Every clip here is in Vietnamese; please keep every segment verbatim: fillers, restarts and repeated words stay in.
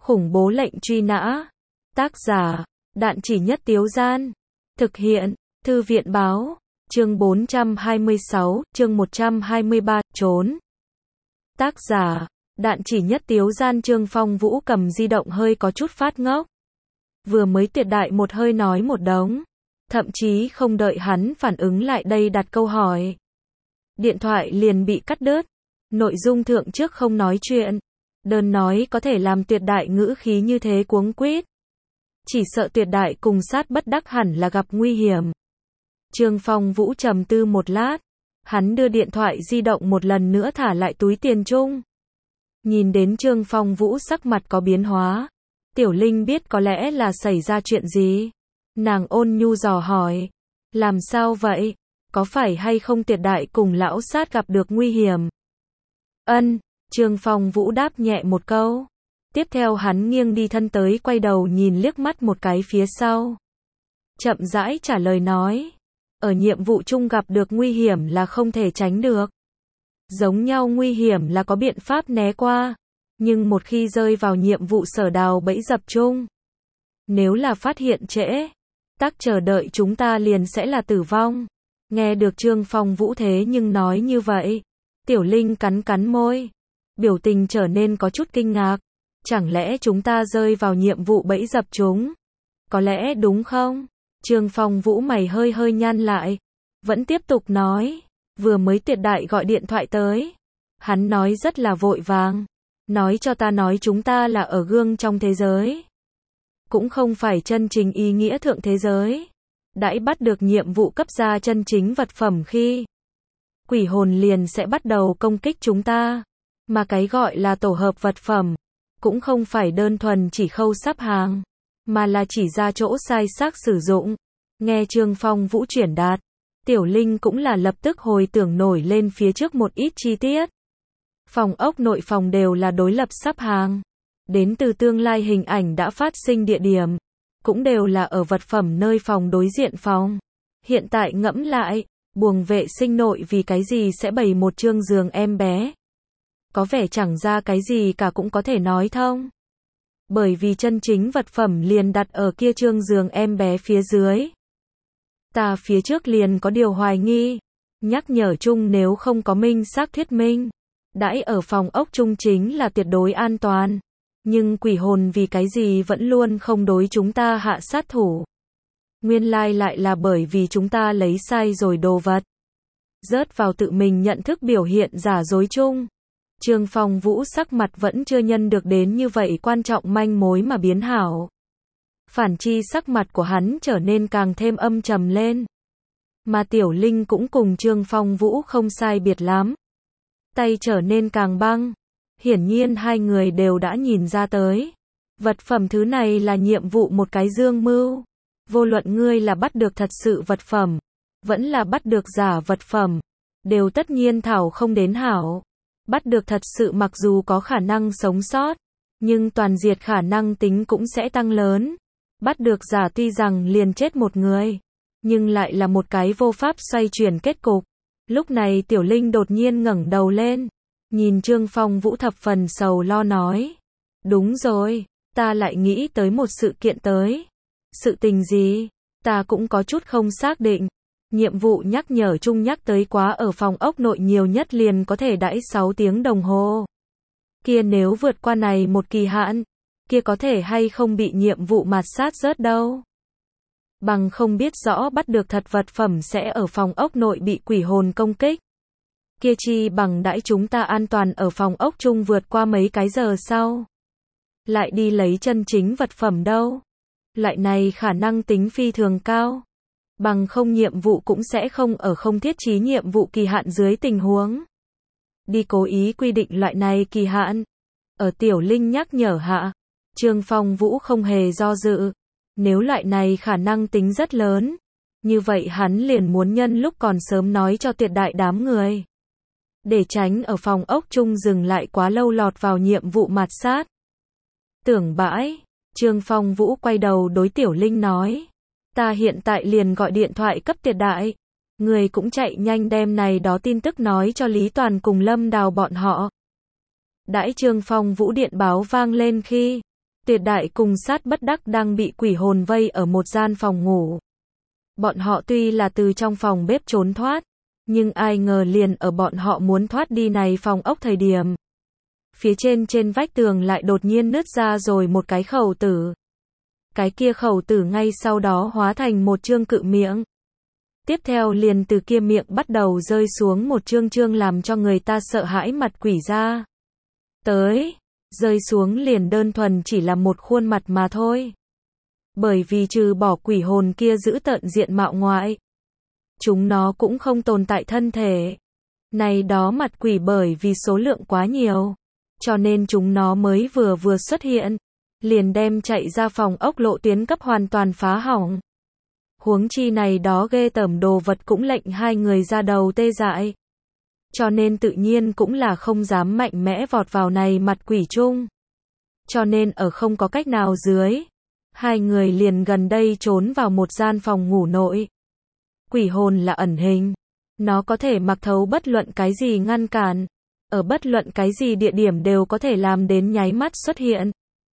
Khủng bố lệnh truy nã. Tác giả, Đạn Chỉ Nhất Tiếu Gian. Thực hiện, Thư viện báo. Chương bốn trăm hai mươi sáu, chương một trăm hai mươi ba, trốn. Tác giả, Đạn Chỉ Nhất Tiếu Gian. Trương Phong Vũ cầm di động hơi có chút phát ngốc. Vừa mới tuyệt đại một hơi nói một đống. Thậm chí không đợi hắn phản ứng lại đây đặt câu hỏi. Điện thoại liền bị cắt đứt. Nội dung thượng trước không nói chuyện. Đơn nói có thể làm tuyệt đại ngữ khí như thế cuống quýt. Chỉ sợ tuyệt đại cùng sát bất đắc hẳn là gặp nguy hiểm. Trương Phong Vũ trầm tư một lát. Hắn đưa điện thoại di động một lần nữa thả lại túi tiền chung. Nhìn đến Trương Phong Vũ sắc mặt có biến hóa. Tiểu Linh biết có lẽ là xảy ra chuyện gì. Nàng ôn nhu dò hỏi. Làm sao vậy? Có phải hay không tuyệt đại cùng lão sát gặp được nguy hiểm? Ân, Trương Phong Vũ đáp nhẹ một câu. Tiếp theo hắn nghiêng đi thân tới quay đầu nhìn liếc mắt một cái phía sau. Chậm rãi trả lời nói. Ở nhiệm vụ chung gặp được nguy hiểm là không thể tránh được. Giống nhau nguy hiểm là có biện pháp né qua. Nhưng một khi rơi vào nhiệm vụ sở đào bẫy dập chung. Nếu là phát hiện trễ. Tắc chờ đợi chúng ta liền sẽ là tử vong. Nghe được Trương Phong Vũ thế nhưng nói như vậy. Tiểu Linh cắn cắn môi. Biểu tình trở nên có chút kinh ngạc. Chẳng lẽ chúng ta rơi vào nhiệm vụ bẫy dập chúng? Có lẽ đúng không? Trương Phong Vũ mày hơi hơi nhăn lại. Vẫn tiếp tục nói. Vừa mới tuyệt đại gọi điện thoại tới. Hắn nói rất là vội vàng. Nói cho ta nói chúng ta là ở gương trong thế giới. Cũng không phải chân chính ý nghĩa thượng thế giới. Đãi bắt được nhiệm vụ cấp ra chân chính vật phẩm khi. Quỷ hồn liền sẽ bắt đầu công kích chúng ta. Mà cái gọi là tổ hợp vật phẩm. Cũng không phải đơn thuần chỉ khâu sắp hàng. Mà là chỉ ra chỗ sai xác sử dụng. Nghe Trương Phong Vũ chuyển đạt. Tiểu Linh cũng là lập tức hồi tưởng nổi lên phía trước một ít chi tiết. Phòng ốc nội phòng đều là đối lập sắp hàng. Đến từ tương lai hình ảnh đã phát sinh địa điểm. Cũng đều là ở vật phẩm nơi phòng đối diện phòng. Hiện tại ngẫm lại. Buồng vệ sinh nội vì cái gì sẽ bày một chương giường em bé. Có vẻ chẳng ra cái gì cả cũng có thể nói thông. Bởi vì chân chính vật phẩm liền đặt ở kia chương giường em bé phía dưới. Ta phía trước liền có điều hoài nghi. Nhắc nhở chung nếu không có minh xác thuyết minh. Đãi ở phòng ốc chung chính là tuyệt đối an toàn. Nhưng quỷ hồn vì cái gì vẫn luôn không đối chúng ta hạ sát thủ. Nguyên lai lại là bởi vì chúng ta lấy sai rồi đồ vật. Rớt vào tự mình nhận thức biểu hiện giả dối chung. Trương Phong Vũ sắc mặt vẫn chưa nhân được đến như vậy quan trọng manh mối mà biến hảo. Phản chi sắc mặt của hắn trở nên càng thêm âm trầm lên. Mà Tiểu Linh cũng cùng Trương Phong Vũ không sai biệt lắm. Tay trở nên càng băng. Hiển nhiên hai người đều đã nhìn ra tới. Vật phẩm thứ này là nhiệm vụ một cái dương mưu. Vô luận ngươi là bắt được thật sự vật phẩm. Vẫn là bắt được giả vật phẩm. Đều tất nhiên thảo không đến hảo. Bắt được thật sự mặc dù có khả năng sống sót. Nhưng toàn diệt khả năng tính cũng sẽ tăng lớn. Bắt được giả tuy rằng liền chết một người. Nhưng lại là một cái vô pháp xoay chuyển kết cục. Lúc này Tiểu Linh đột nhiên ngẩng đầu lên. Nhìn Trương Phong Vũ thập phần sầu lo nói. Đúng rồi, ta lại nghĩ tới một sự kiện tới. Sự tình gì? Ta cũng có chút không xác định. Nhiệm vụ nhắc nhở chung nhắc tới quá ở phòng ốc nội nhiều nhất liền có thể đãi sáu tiếng đồng hồ. Kia nếu vượt qua này một kỳ hạn, kia có thể hay không bị nhiệm vụ mạt sát rớt đâu. Bằng không biết rõ bắt được thật vật phẩm sẽ ở phòng ốc nội bị quỷ hồn công kích. Kia chi bằng đãi chúng ta an toàn ở phòng ốc chung vượt qua mấy cái giờ sau. Lại đi lấy chân chính vật phẩm đâu. Loại này khả năng tính phi thường cao. Bằng không nhiệm vụ cũng sẽ không ở không thiết trí nhiệm vụ kỳ hạn dưới tình huống. Đi cố ý quy định loại này kỳ hạn. Ở Tiểu Linh nhắc nhở hạ. Trương Phong Vũ không hề do dự. Nếu loại này khả năng tính rất lớn. Như vậy hắn liền muốn nhân lúc còn sớm nói cho tuyệt đại đám người. Để tránh ở phòng ốc chung dừng lại quá lâu lọt vào nhiệm vụ mạt sát. Tưởng bãi. Trương Phong Vũ quay đầu đối Tiểu Linh nói. Ta hiện tại liền gọi điện thoại cấp tuyệt đại. Người cũng chạy nhanh đem này đó tin tức nói cho Lý Toàn cùng Lâm Đào bọn họ. Đãi Trương Phong Vũ điện báo vang lên khi Tuyệt Đại cùng Sát Bất Đắc đang bị quỷ hồn vây ở một gian phòng ngủ. Bọn họ tuy là từ trong phòng bếp trốn thoát, nhưng ai ngờ liền ở bọn họ muốn thoát đi này phòng ốc thời điểm. Phía trên trên vách tường lại đột nhiên nứt ra rồi một cái khẩu tử. Cái kia khẩu tử ngay sau đó hóa thành một chương cự miệng. Tiếp theo liền từ kia miệng bắt đầu rơi xuống một chương chương làm cho người ta sợ hãi mặt quỷ ra. Tới, rơi xuống liền đơn thuần chỉ là một khuôn mặt mà thôi. Bởi vì trừ bỏ quỷ hồn kia giữ tợn diện mạo ngoại, chúng nó cũng không tồn tại thân thể. Này đó mặt quỷ bởi vì số lượng quá nhiều, cho nên chúng nó mới vừa vừa xuất hiện, liền đem chạy ra phòng ốc lộ tuyến cấp hoàn toàn phá hỏng. Huống chi này đó ghê tởm đồ vật cũng lệnh hai người ra đầu tê dại. Cho nên tự nhiên cũng là không dám mạnh mẽ vọt vào này mặt quỷ chung. Cho nên ở không có cách nào dưới, hai người liền gần đây trốn vào một gian phòng ngủ nội. Quỷ hồn là ẩn hình, nó có thể mặc thấu bất luận cái gì ngăn cản, ở bất luận cái gì địa điểm đều có thể làm đến nháy mắt xuất hiện.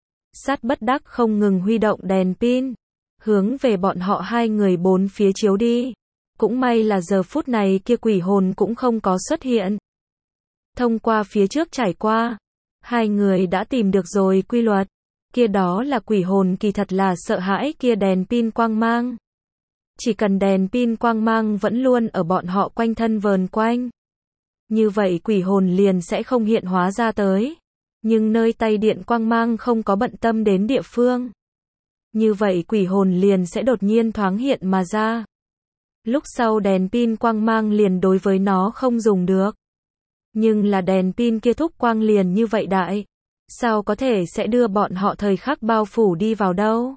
Sát Bất Đắc không ngừng huy động đèn pin, hướng về bọn họ hai người bốn phía chiếu đi. Cũng may là giờ phút này kia quỷ hồn cũng không có xuất hiện. Thông qua phía trước trải qua, hai người đã tìm được rồi quy luật. Kia đó là quỷ hồn kỳ thật là sợ hãi kia đèn pin quang mang. Chỉ cần đèn pin quang mang vẫn luôn ở bọn họ quanh thân vờn quanh, như vậy quỷ hồn liền sẽ không hiện hóa ra tới. Nhưng nơi tay điện quang mang không có bận tâm đến địa phương, như vậy quỷ hồn liền sẽ đột nhiên thoáng hiện mà ra. Lúc sau đèn pin quang mang liền đối với nó không dùng được. Nhưng là đèn pin kia thúc quang liền như vậy đại, sao có thể sẽ đưa bọn họ thời khắc bao phủ đi vào đâu.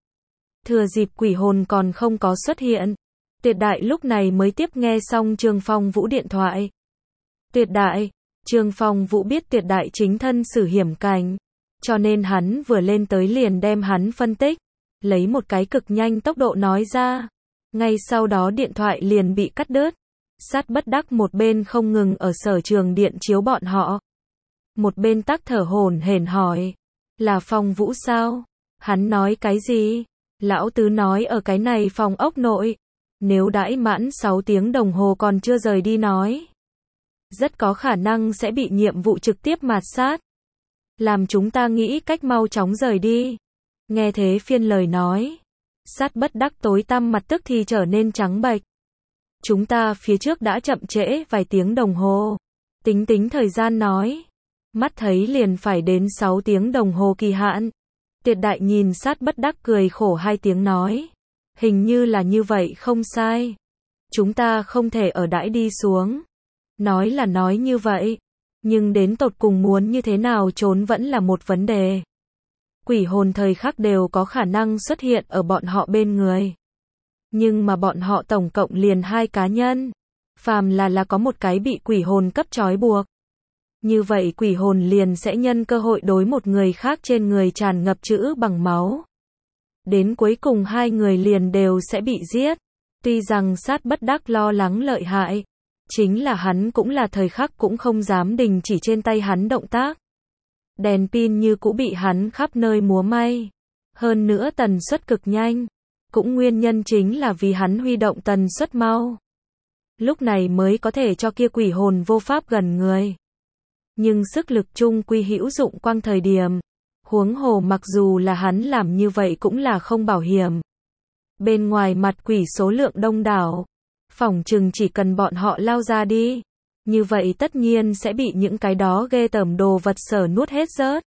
Thừa dịp quỷ hồn còn không có xuất hiện, Tuyệt Đại lúc này mới tiếp nghe xong Trương Phong Vũ điện thoại. Tuyệt Đại, Trương Phong Vũ biết Tuyệt Đại chính thân xử hiểm cảnh, cho nên hắn vừa lên tới liền đem hắn phân tích, lấy một cái cực nhanh tốc độ nói ra. Ngay sau đó điện thoại liền bị cắt đứt. Sát Bất Đắc một bên không ngừng ở sở trường điện chiếu bọn họ, một bên tắc thở hổn hển hỏi, là Phong Vũ sao? Hắn nói cái gì? Lão tứ nói ở cái này phòng ốc nội, nếu đãi mãn sáu tiếng đồng hồ còn chưa rời đi nói, rất có khả năng sẽ bị nhiệm vụ trực tiếp mạt sát. Làm chúng ta nghĩ cách mau chóng rời đi. Nghe thế phiên lời nói, Sát Bất Đắc tối tăm mặt tức thì trở nên trắng bệch. Chúng ta phía trước đã chậm trễ vài tiếng đồng hồ. Tính tính thời gian nói, mắt thấy liền phải đến sáu tiếng đồng hồ kỳ hạn. Tuyệt Đại nhìn Sát Bất Đắc cười khổ hai tiếng nói, hình như là như vậy không sai. Chúng ta không thể ở đãi đi xuống. Nói là nói như vậy, nhưng đến tột cùng muốn như thế nào trốn vẫn là một vấn đề. Quỷ hồn thời khắc đều có khả năng xuất hiện ở bọn họ bên người. Nhưng mà bọn họ tổng cộng liền hai cá nhân. Phàm là là có một cái bị quỷ hồn cấp trói buộc. Như vậy quỷ hồn liền sẽ nhân cơ hội đối một người khác trên người tràn ngập chữ bằng máu. Đến cuối cùng hai người liền đều sẽ bị giết. Tuy rằng Sát Bất Đắc lo lắng lợi hại, chính là hắn cũng là thời khắc cũng không dám đình chỉ trên tay hắn động tác. Đèn pin như cũ bị hắn khắp nơi múa may. Hơn nữa tần suất cực nhanh. Cũng nguyên nhân chính là vì hắn huy động tần suất mau. Lúc này mới có thể cho kia quỷ hồn vô pháp gần người. Nhưng sức lực chung quy hữu dụng quang thời điểm. Huống hồ mặc dù là hắn làm như vậy cũng là không bảo hiểm. Bên ngoài mặt quỷ số lượng đông đảo. Phỏng chừng chỉ cần bọn họ lao ra đi. Như vậy tất nhiên sẽ bị những cái đó ghê tởm đồ vật sở nuốt hết rớt.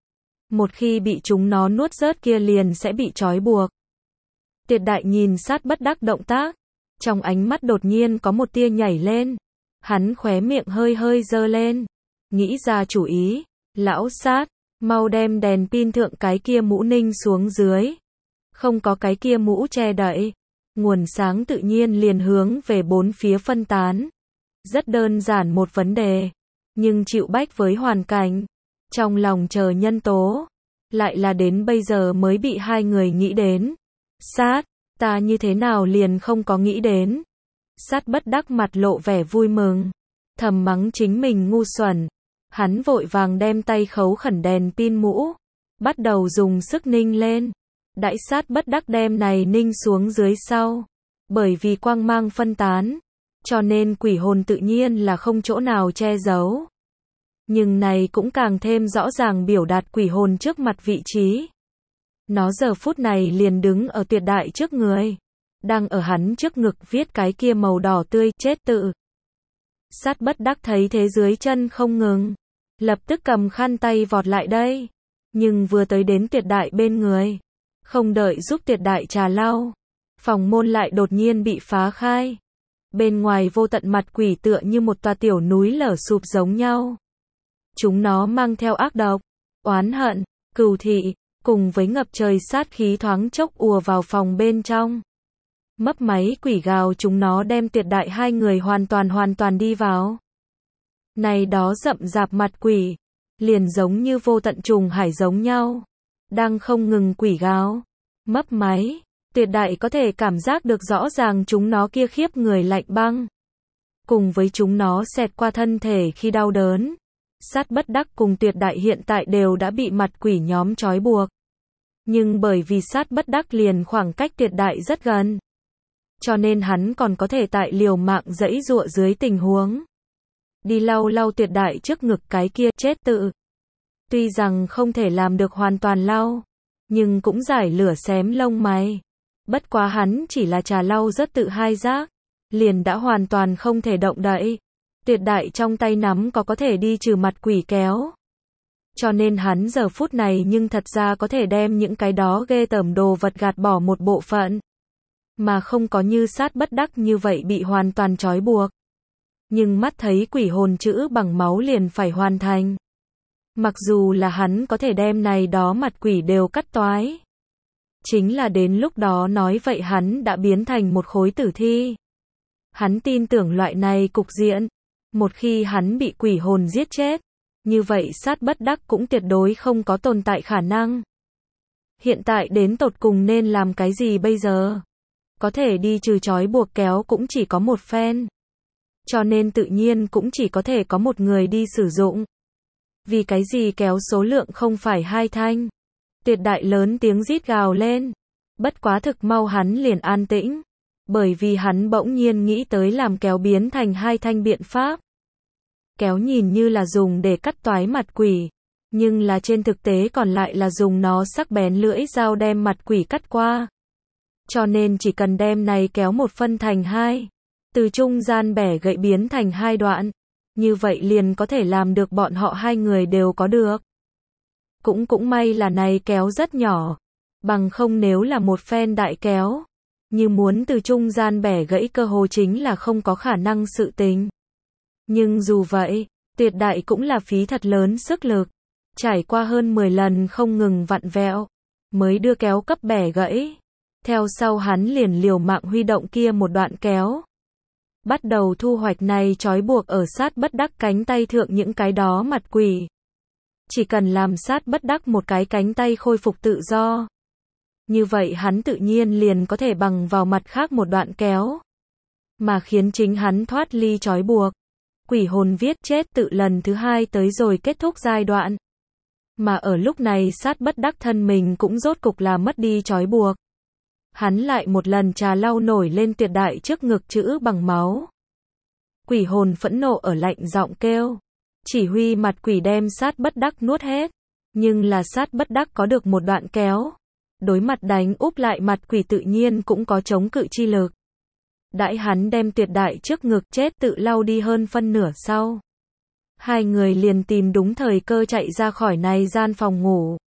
Một khi bị chúng nó nuốt rớt kia liền sẽ bị trói buộc. Tuyệt Đại nhìn Sát Bất Đắc động tác, trong ánh mắt đột nhiên có một tia nhảy lên. Hắn khóe miệng hơi hơi dơ lên, nghĩ ra chủ ý, lão Sát, mau đem đèn pin thượng cái kia mũ ninh xuống dưới. Không có cái kia mũ che đậy, nguồn sáng tự nhiên liền hướng về bốn phía phân tán. Rất đơn giản một vấn đề, nhưng chịu bách với hoàn cảnh, trong lòng chờ nhân tố, lại là đến bây giờ mới bị hai người nghĩ đến. Sát, ta như thế nào liền không có nghĩ đến. Sát Bất Đắc mặt lộ vẻ vui mừng, thầm mắng chính mình ngu xuẩn. Hắn vội vàng đem tay khấu khẩn đèn pin mũ, bắt đầu dùng sức ninh lên. Đãi sát bất đắc đem này ninh xuống dưới sau. Bởi vì quang mang phân tán, cho nên quỷ hồn tự nhiên là không chỗ nào che giấu. Nhưng này cũng càng thêm rõ ràng biểu đạt quỷ hồn trước mặt vị trí. Nó giờ phút này liền đứng ở tuyệt đại trước người. Đang ở hắn trước ngực viết cái kia màu đỏ tươi, chết tự. Sát bất đắc thấy thế dưới chân không ngừng. Lập tức cầm khăn tay vọt lại đây. Nhưng vừa tới đến tuyệt đại bên người. Không đợi giúp tuyệt đại trà lau. Phòng môn lại đột nhiên bị phá khai. Bên ngoài vô tận mặt quỷ tựa như một tòa tiểu núi lở sụp giống nhau. Chúng nó mang theo ác độc, oán hận, cừu thị, cùng với ngập trời sát khí thoáng chốc ùa vào phòng bên trong. Mấp máy quỷ gào chúng nó đem tuyệt đại hai người hoàn toàn hoàn toàn đi vào. Này đó rậm rạp mặt quỷ, liền giống như vô tận trùng hải giống nhau. Đang không ngừng quỷ gào, mấp máy, tuyệt đại có thể cảm giác được rõ ràng chúng nó kia khiếp người lạnh băng. Cùng với chúng nó xẹt qua thân thể khi đau đớn. Sát bất đắc cùng tuyệt đại hiện tại đều đã bị mặt quỷ nhóm trói buộc. Nhưng bởi vì sát bất đắc liền khoảng cách tuyệt đại rất gần. Cho nên hắn còn có thể tại liều mạng giãy giụa dưới tình huống. Đi lau lau tuyệt đại trước ngực cái kia chết tự. Tuy rằng không thể làm được hoàn toàn lau. Nhưng cũng giải lửa xém lông mày. Bất quá hắn chỉ là trà lau rất tự hai giác. Liền đã hoàn toàn không thể động đậy. Tuyệt đại trong tay nắm có có thể đi trừ mặt quỷ kéo. Cho nên hắn giờ phút này nhưng thật ra có thể đem những cái đó ghê tởm đồ vật gạt bỏ một bộ phận. Mà không có như sát bất đắc như vậy bị hoàn toàn trói buộc. Nhưng mắt thấy quỷ hồn chữ bằng máu liền phải hoàn thành. Mặc dù là hắn có thể đem này đó mặt quỷ đều cắt toái. Chính là đến lúc đó nói vậy hắn đã biến thành một khối tử thi. Hắn tin tưởng loại này cục diện. Một khi hắn bị quỷ hồn giết chết, như vậy sát bất đắc cũng tuyệt đối không có tồn tại khả năng. Hiện tại đến tột cùng nên làm cái gì bây giờ? Có thể đi trừ trói buộc kéo cũng chỉ có một phen. Cho nên tự nhiên cũng chỉ có thể có một người đi sử dụng. Vì cái gì kéo số lượng không phải hai thanh? Tuyệt đại lớn tiếng rít gào lên. Bất quá thực mau hắn liền an tĩnh. Bởi vì hắn bỗng nhiên nghĩ tới làm kéo biến thành hai thanh biện pháp. Kéo nhìn như là dùng để cắt toái mặt quỷ, nhưng là trên thực tế còn lại là dùng nó sắc bén lưỡi dao đem mặt quỷ cắt qua. Cho nên chỉ cần đem này kéo một phân thành hai, từ trung gian bẻ gãy biến thành hai đoạn, như vậy liền có thể làm được bọn họ hai người đều có được. Cũng cũng may là này kéo rất nhỏ, bằng không nếu là một phen đại kéo, như muốn từ trung gian bẻ gãy cơ hồ chính là không có khả năng sự tình. Nhưng dù vậy, tuyệt đại cũng là phí thật lớn sức lực, trải qua hơn mười lần không ngừng vặn vẹo, mới đưa kéo cấp bẻ gãy. Theo sau hắn liền liều mạng huy động kia một đoạn kéo. Bắt đầu thu hoạch này trói buộc ở sát bất đắc cánh tay thượng những cái đó mặt quỷ. Chỉ cần làm sát bất đắc một cái cánh tay khôi phục tự do. Như vậy hắn tự nhiên liền có thể bằng vào mặt khác một đoạn kéo. Mà khiến chính hắn thoát ly trói buộc. Quỷ hồn viết chết tự lần thứ hai tới rồi kết thúc giai đoạn. Mà ở lúc này sát bất đắc thân mình cũng rốt cục là mất đi trói buộc. Hắn lại một lần trà lau nổi lên tuyệt đại trước ngực chữ bằng máu. Quỷ hồn phẫn nộ ở lạnh giọng kêu. Chỉ huy mặt quỷ đem sát bất đắc nuốt hết. Nhưng là sát bất đắc có được một đoạn kéo. Đối mặt đánh úp lại mặt quỷ tự nhiên cũng có chống cự chi lực. Đãi hắn đem tuyệt đại trước ngực chết tự lau đi hơn phân nửa sau. Hai người liền tìm đúng thời cơ chạy ra khỏi này gian phòng ngủ.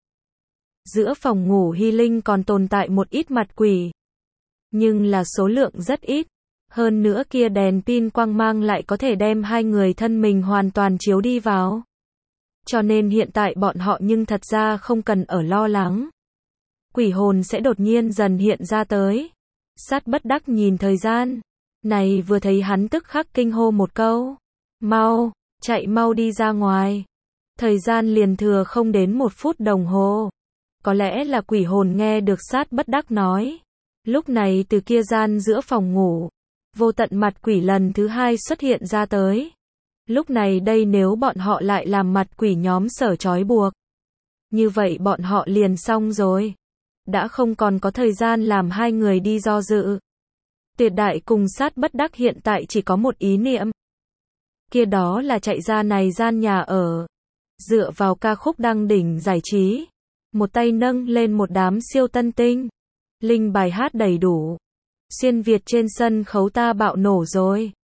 Giữa phòng ngủ Hy Linh còn tồn tại một ít mặt quỷ. Nhưng là số lượng rất ít. Hơn nữa kia đèn pin quang mang lại có thể đem hai người thân mình hoàn toàn chiếu đi vào. Cho nên hiện tại bọn họ nhưng thật ra không cần ở lo lắng. Quỷ hồn sẽ đột nhiên dần hiện ra tới. Sát bất đắc nhìn thời gian. Này vừa thấy hắn tức khắc kinh hô một câu. Mau, chạy mau đi ra ngoài. Thời gian liền thừa không đến một phút đồng hồ. Có lẽ là quỷ hồn nghe được sát bất đắc nói. Lúc này từ kia gian giữa phòng ngủ. Vô tận mặt quỷ lần thứ hai xuất hiện ra tới. Lúc này đây nếu bọn họ lại làm mặt quỷ nhóm sở trói buộc. Như vậy bọn họ liền xong rồi. Đã không còn có thời gian làm hai người đi do dự. Tuyệt đại cùng sát bất đắc hiện tại chỉ có một ý niệm. Kia đó là chạy ra này gian nhà ở. Dựa vào ca khúc đăng đỉnh giải trí. Một tay nâng lên một đám siêu tân tinh. Linh bài hát đầy đủ. Xuyên Việt trên sân khấu ta bạo nổ rồi.